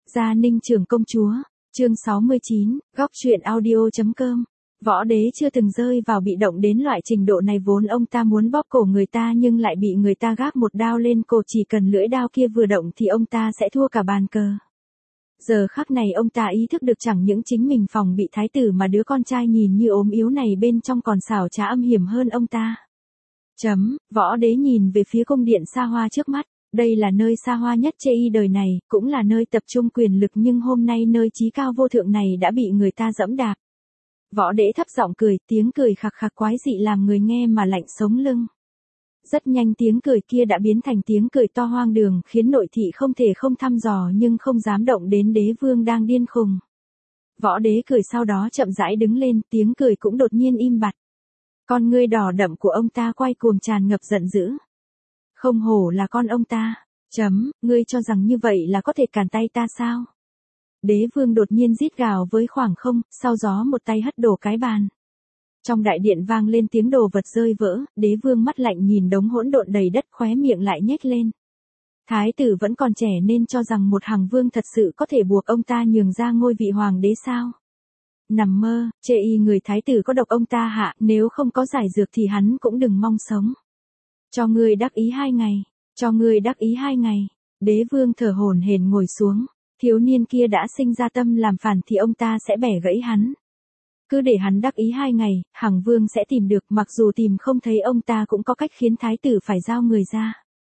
Gia Ninh Trưởng Công Chúa, chương 69, góc truyện audio.com. Võ đế chưa từng rơi vào bị động đến loại trình độ này, vốn ông ta muốn bóp cổ người ta nhưng lại bị người ta gác một đao lên cổ, chỉ cần lưỡi đao kia vừa động thì ông ta sẽ thua cả bàn cờ. Giờ khắc này ông ta ý thức được chẳng những chính mình phòng bị thái tử mà đứa con trai nhìn như ốm yếu này bên trong còn xảo trá âm hiểm hơn ông ta. Võ đế nhìn về phía cung điện xa hoa trước mắt. Đây là nơi xa hoa nhất chê y đời này, cũng là nơi tập trung quyền lực, nhưng hôm nay nơi chí cao vô thượng này đã bị người ta dẫm đạp. Võ đế thấp giọng cười, tiếng cười khặc khặc quái dị làm người nghe mà lạnh sống lưng. Rất nhanh tiếng cười kia đã biến thành tiếng cười to hoang đường, khiến nội thị không thể không thăm dò nhưng không dám động đến đế vương đang điên khùng. Võ đế cười sau đó chậm rãi đứng lên, tiếng cười cũng đột nhiên im bặt. Con ngươi đỏ đậm của ông ta quay cuồng tràn ngập giận dữ. Không hổ là con ông ta. Ngươi cho rằng như vậy là có thể cản tay ta sao? Đế vương đột nhiên rít gào với khoảng không, sau gió một tay hất đổ cái bàn. Trong đại điện vang lên tiếng đồ vật rơi vỡ, đế vương mắt lạnh nhìn đống hỗn độn đầy đất, khóe miệng lại nhếch lên. Thái tử vẫn còn trẻ nên cho rằng một hằng vương thật sự có thể buộc ông ta nhường ra ngôi vị hoàng đế sao? Nằm mơ, chê y người thái tử có độc ông ta hạ, nếu không có giải dược thì hắn cũng đừng mong sống. Cho ngươi đắc ý 2 ngày, cho ngươi đắc ý 2 ngày. Đế vương thở hổn hển ngồi xuống, thiếu niên kia đã sinh ra tâm làm phản thì ông ta sẽ bẻ gãy hắn. Cứ để hắn đắc ý 2 ngày, hằng vương sẽ tìm được, mặc dù tìm không thấy ông ta cũng có cách khiến thái tử phải giao người ra.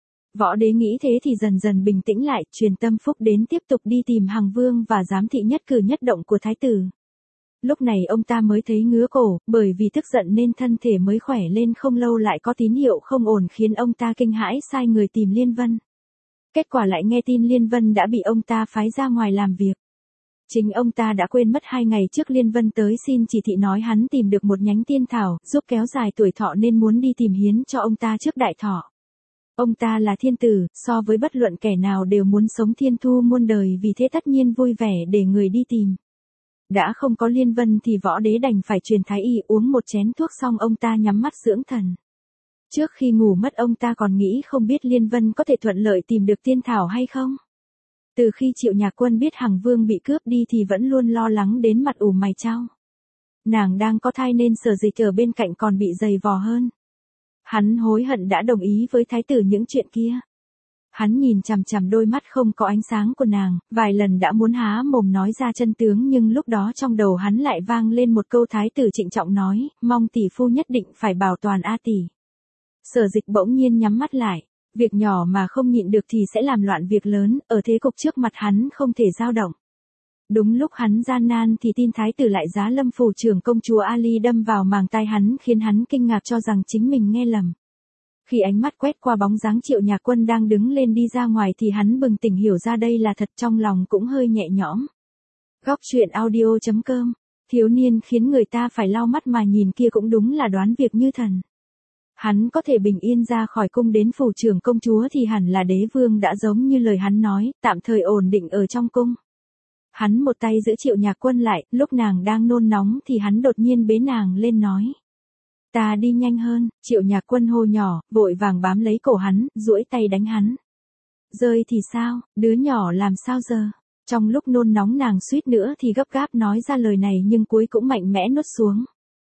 Võ đế nghĩ thế thì dần dần bình tĩnh lại, truyền tâm phúc đến tiếp tục đi tìm hằng vương và giám thị nhất cử nhất động của thái tử. Lúc này ông ta mới thấy ngứa cổ, bởi vì tức giận nên thân thể mới khỏe lên không lâu lại có tín hiệu không ổn khiến ông ta kinh hãi sai người tìm Liên Vân. Kết quả lại nghe tin Liên Vân đã bị ông ta phái ra ngoài làm việc. Chính ông ta đã quên mất 2 ngày trước Liên Vân tới xin chỉ thị nói hắn tìm được một nhánh tiên thảo, giúp kéo dài tuổi thọ nên muốn đi tìm hiến cho ông ta trước đại thọ. Ông ta là thiên tử, so với bất luận kẻ nào đều muốn sống thiên thu muôn đời, vì thế tất nhiên vui vẻ để người đi tìm. Đã không có Liên Vân thì võ đế đành phải truyền thái y uống một chén thuốc xong ông ta nhắm mắt dưỡng thần. Trước khi ngủ mất ông ta còn nghĩ không biết Liên Vân có thể thuận lợi tìm được tiên thảo hay không. Từ khi Triệu Nhạc Quân biết hằng vương bị cướp đi thì vẫn luôn lo lắng đến mặt ủ mày chau. Nàng đang có thai nên Sở Dịch ở bên cạnh còn bị dày vò hơn. Hắn hối hận đã đồng ý với thái tử những chuyện kia. Hắn nhìn chằm chằm đôi mắt không có ánh sáng của nàng, vài lần đã muốn há mồm nói ra chân tướng nhưng lúc đó trong đầu hắn lại vang lên một câu thái tử trịnh trọng nói, mong tỷ phu nhất định phải bảo toàn A tỷ. Sở Dịch bỗng nhiên nhắm mắt lại, việc nhỏ mà không nhịn được thì sẽ làm loạn việc lớn, ở thế cục trước mặt hắn không thể dao động. Đúng lúc hắn gian nan thì tin thái tử lại giá lâm phủ trưởng công chúa Ali đâm vào màng tai hắn khiến hắn kinh ngạc cho rằng chính mình nghe lầm. Khi ánh mắt quét qua bóng dáng Triệu Nhạc Quân đang đứng lên đi ra ngoài thì hắn bừng tỉnh hiểu ra đây là thật, trong lòng cũng hơi nhẹ nhõm. Góc truyện audio.com, thiếu niên khiến người ta phải lau mắt mà nhìn kia cũng đúng là đoán việc như thần. Hắn có thể bình yên ra khỏi cung đến phủ trưởng công chúa thì hẳn là đế vương đã giống như lời hắn nói, tạm thời ổn định ở trong cung. Hắn một tay giữ Triệu Nhạc Quân lại, lúc nàng đang nôn nóng thì hắn đột nhiên bế nàng lên nói. Ta đi nhanh hơn. Triệu Nhạc Quân hô nhỏ, vội vàng bám lấy cổ hắn, duỗi tay đánh hắn. Rơi thì sao, đứa nhỏ làm sao giờ? Trong lúc nôn nóng nàng suýt nữa thì gấp gáp nói ra lời này nhưng cuối cũng mạnh mẽ nuốt xuống.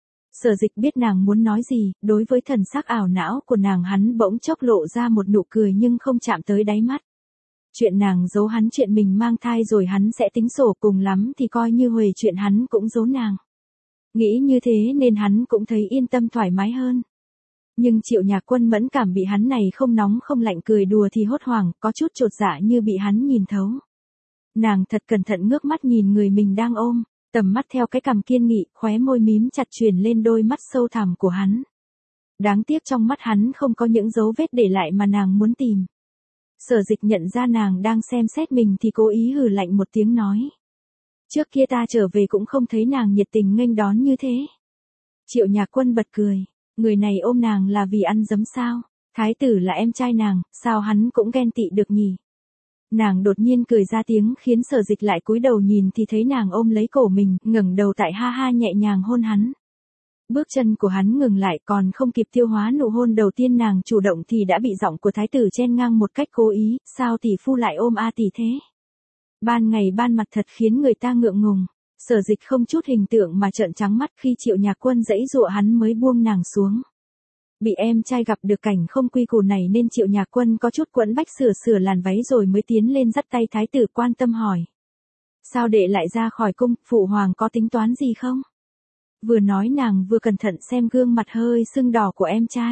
Sở Dịch biết nàng muốn nói gì, đối với thần sắc ảo não của nàng hắn bỗng chốc lộ ra một nụ cười nhưng không chạm tới đáy mắt. Chuyện nàng giấu hắn chuyện mình mang thai rồi hắn sẽ tính sổ, cùng lắm thì coi như huề chuyện hắn cũng giấu nàng. Nghĩ như thế nên hắn cũng thấy yên tâm thoải mái hơn. Nhưng Triệu Nhạc Quân mẫn cảm bị hắn này không nóng không lạnh cười đùa thì hốt hoảng, có chút chột dạ như bị hắn nhìn thấu. Nàng thật cẩn thận ngước mắt nhìn người mình đang ôm, tầm mắt theo cái cằm kiên nghị, khóe môi mím chặt truyền lên đôi mắt sâu thẳm của hắn. Đáng tiếc trong mắt hắn không có những dấu vết để lại mà nàng muốn tìm. Sở Dịch nhận ra nàng đang xem xét mình thì cố ý hừ lạnh một tiếng nói. Trước kia ta trở về cũng không thấy nàng nhiệt tình nghênh đón như thế. Triệu Nhạc Quân bật cười, người này ôm nàng là vì ăn dấm sao? Thái tử là em trai nàng, sao hắn cũng ghen tị được nhỉ? Nàng đột nhiên cười ra tiếng khiến Sở Dịch lại cúi đầu nhìn thì thấy nàng ôm lấy cổ mình, ngẩng đầu tại ha ha nhẹ nhàng hôn hắn. Bước chân của hắn ngừng lại, còn không kịp tiêu hóa nụ hôn đầu tiên nàng chủ động thì đã bị giọng của thái tử chen ngang một cách cố ý, sao tỷ phu lại ôm A tỷ thế? Ban ngày ban mặt thật khiến người ta ngượng ngùng. Sở Dịch không chút hình tượng mà trợn trắng mắt khi Triệu Nhạc Quân giãy giụa hắn mới buông nàng xuống. Bị em trai gặp được cảnh không quy củ này nên Triệu Nhạc Quân có chút quẫn bách sửa làn váy rồi mới tiến lên dắt tay thái tử quan tâm hỏi. Sao đệ lại ra khỏi cung, phụ hoàng có tính toán gì không? Vừa nói nàng vừa cẩn thận xem gương mặt hơi sưng đỏ của em trai.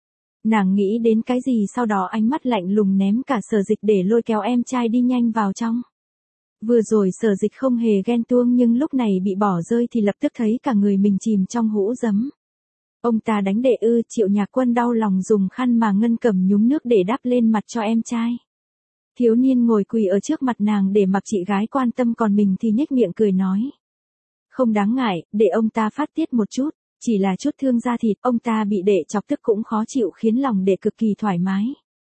Nàng nghĩ đến cái gì sau đó ánh mắt lạnh lùng ném cả Sở Dịch để lôi kéo em trai đi nhanh vào trong. Vừa rồi Sở Dịch không hề ghen tuông nhưng lúc này bị bỏ rơi thì lập tức thấy cả người mình chìm trong hũ giấm. Ông ta đánh đệ ư? Triệu Nhạc Quân đau lòng dùng khăn mà ngân cầm nhúng nước để đắp lên mặt cho em trai. Thiếu niên ngồi quỳ ở trước mặt nàng để mặc chị gái quan tâm còn mình thì nhếch miệng cười nói. Không đáng ngại, để ông ta phát tiết một chút, chỉ là chút thương da thịt, ông ta bị đệ chọc tức cũng khó chịu khiến lòng đệ cực kỳ thoải mái.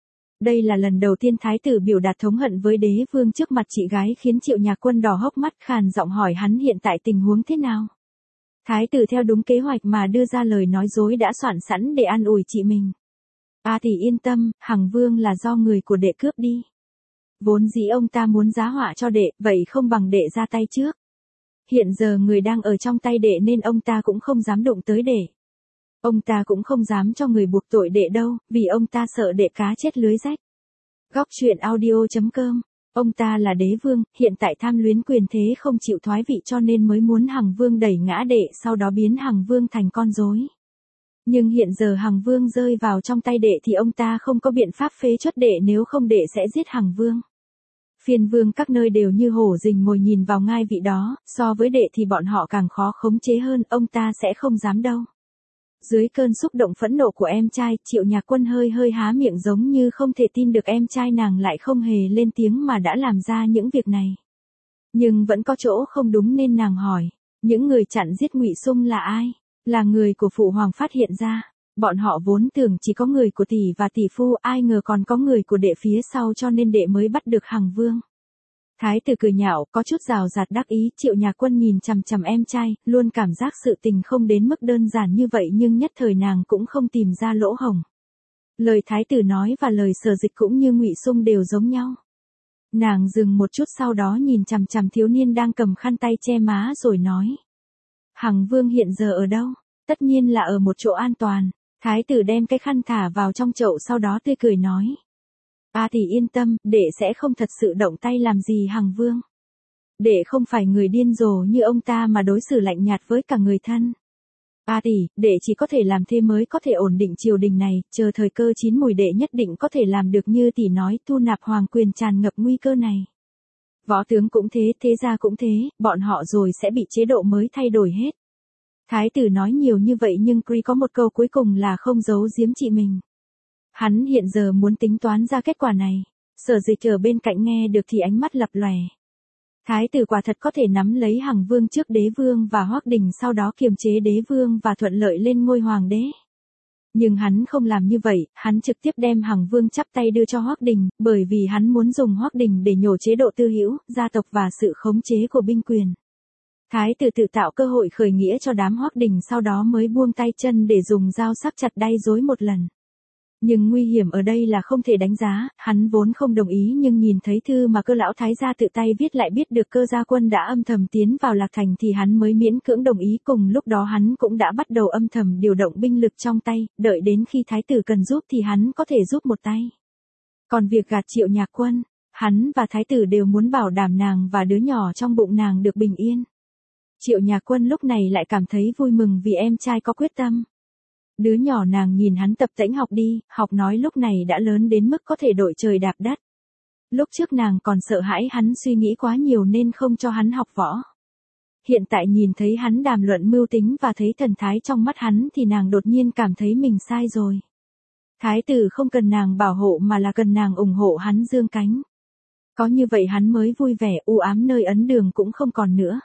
Đây là lần đầu tiên thái tử biểu đạt thống hận với đế vương trước mặt chị gái khiến Triệu Nhạc Quân đỏ hốc mắt khàn giọng hỏi hắn hiện tại tình huống thế nào. Thái tử theo đúng kế hoạch mà đưa ra lời nói dối đã soạn sẵn để an ủi chị mình. Thì yên tâm, Hằng Vương là do người của đệ cướp đi. Vốn dĩ ông ta muốn giá họa cho đệ, vậy không bằng đệ ra tay trước. Hiện giờ người đang ở trong tay đệ nên ông ta cũng không dám đụng tới đệ. Ông ta cũng không dám cho người buộc tội đệ đâu, vì ông ta sợ đệ cá chết lưới rách. Góc truyện audio.com. Ông ta là đế vương, hiện tại tham luyến quyền thế không chịu thoái vị cho nên mới muốn Hằng Vương đẩy ngã đệ sau đó biến Hằng Vương thành con rối. Nhưng hiện giờ Hằng Vương rơi vào trong tay đệ thì ông ta không có biện pháp phế truất đệ nếu không đệ sẽ giết Hằng Vương. Phiên vương các nơi đều như hổ rình mồi nhìn vào ngai vị đó, so với đệ thì bọn họ càng khó khống chế hơn, ông ta sẽ không dám đâu. Dưới cơn xúc động phẫn nộ của em trai, Triệu Nhạc Quân hơi há miệng giống như không thể tin được em trai nàng lại không hề lên tiếng mà đã làm ra những việc này. Nhưng vẫn có chỗ không đúng nên nàng hỏi, những người chặn giết Ngụy Sung là ai? Là người của phụ hoàng phát hiện ra. Bọn họ vốn tưởng chỉ có người của tỷ và tỷ phu, ai ngờ còn có người của đệ phía sau cho nên đệ mới bắt được Hằng Vương. Thái tử cười nhạo, có chút rào rạt đắc ý, Triệu Nhạc Quân nhìn chằm chằm em trai, luôn cảm giác sự tình không đến mức đơn giản như vậy nhưng nhất thời nàng cũng không tìm ra lỗ hổng. Lời thái tử nói và lời Sở Dịch cũng như Ngụy Sung đều giống nhau. Nàng dừng một chút sau đó nhìn chằm chằm thiếu niên đang cầm khăn tay che má rồi nói. Hằng Vương hiện giờ ở đâu? Tất nhiên là ở một chỗ an toàn. Thái tử đem cái khăn thả vào trong chậu sau đó tươi cười nói. Thì yên tâm, đệ sẽ không thật sự động tay làm gì Hằng Vương. Đệ không phải người điên rồ như ông ta mà đối xử lạnh nhạt với cả người thân. Đệ chỉ có thể làm thế mới có thể ổn định triều đình này, chờ thời cơ chín mùi đệ nhất định có thể làm được như tỷ nói, thu nạp hoàng quyền tràn ngập nguy cơ này. Võ tướng cũng thế, thế gia cũng thế, bọn họ rồi sẽ bị chế độ mới thay đổi hết. Thái tử nói nhiều như vậy nhưng Cree có một câu cuối cùng là không giấu giếm chị mình. Hắn hiện giờ muốn tính toán ra kết quả này. Sở Dịch ở bên cạnh nghe được thì ánh mắt lập lòe. Thái tử quả thật có thể nắm lấy Hằng Vương trước đế vương và Hoắc Đình sau đó kiềm chế đế vương và thuận lợi lên ngôi hoàng đế. Nhưng hắn không làm như vậy, hắn trực tiếp đem Hằng Vương chắp tay đưa cho Hoắc Đình, bởi vì hắn muốn dùng Hoắc Đình để nhổ chế độ tư hữu, gia tộc và sự khống chế của binh quyền. Thái tử tự tạo cơ hội khởi nghĩa cho đám Hoắc Đình sau đó mới buông tay chân để dùng dao sắc chặt đay dối một lần. Nhưng nguy hiểm ở đây là không thể đánh giá, hắn vốn không đồng ý nhưng nhìn thấy thư mà Cơ lão thái gia tự tay viết lại biết được Cơ gia quân đã âm thầm tiến vào Lạc Thành thì hắn mới miễn cưỡng đồng ý, cùng lúc đó hắn cũng đã bắt đầu âm thầm điều động binh lực trong tay, đợi đến khi thái tử cần giúp thì hắn có thể giúp một tay. Còn việc gạt Triệu Nhạc Quân, hắn và thái tử đều muốn bảo đảm nàng và đứa nhỏ trong bụng nàng được bình yên. Triệu Nhạc Quân lúc này lại cảm thấy vui mừng vì em trai có quyết tâm. Đứa nhỏ nàng nhìn hắn tập tễnh học đi, học nói lúc này đã lớn đến mức có thể đội trời đạp đất. Lúc trước nàng còn sợ hãi hắn suy nghĩ quá nhiều nên không cho hắn học võ. Hiện tại nhìn thấy hắn đàm luận mưu tính và thấy thần thái trong mắt hắn thì nàng đột nhiên cảm thấy mình sai rồi. Thái tử không cần nàng bảo hộ mà là cần nàng ủng hộ hắn dương cánh. Có như vậy hắn mới vui vẻ, u ám nơi ấn đường cũng không còn nữa.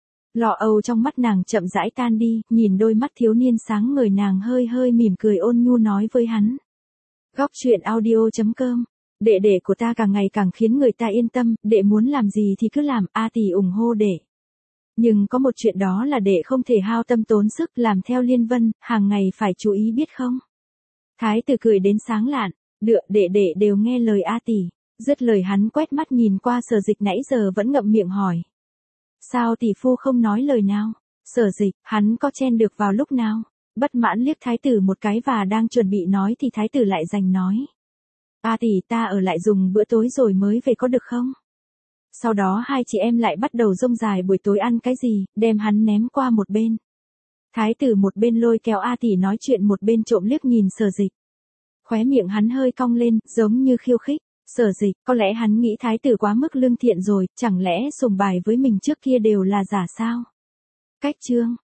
Lo âu trong mắt nàng chậm rãi tan đi, nhìn đôi mắt thiếu niên sáng ngời nàng hơi mỉm cười ôn nhu nói với hắn. Góc truyện audio.com. Đệ của ta càng ngày càng khiến người ta yên tâm, đệ muốn làm gì thì cứ làm, tỷ ủng hộ đệ. Nhưng có một chuyện đó là đệ không thể hao tâm tốn sức làm theo Liên Vân, hàng ngày phải chú ý biết không? Thái tử cười đến sáng lạn, đệ đều nghe lời tỷ. Dứt lời hắn quét mắt nhìn qua Sở Dịch nãy giờ vẫn ngậm miệng hỏi. Sao tỷ phu không nói lời nào? Sở Dịch, hắn có chen được vào lúc nào? Bất mãn liếc thái tử một cái và đang chuẩn bị nói thì thái tử lại giành nói. Tỷ ta ở lại dùng bữa tối rồi mới về có được không? Sau đó hai chị em lại bắt đầu rông dài buổi tối ăn cái gì, đem hắn ném qua một bên. Thái tử một bên lôi kéo tỷ nói chuyện một bên trộm liếc nhìn Sở Dịch. Khóe miệng hắn hơi cong lên, giống như khiêu khích. Sở Dịch, có lẽ hắn nghĩ thái tử quá mức lương thiện rồi, chẳng lẽ sùng bài với mình trước kia đều là giả sao? Cách chương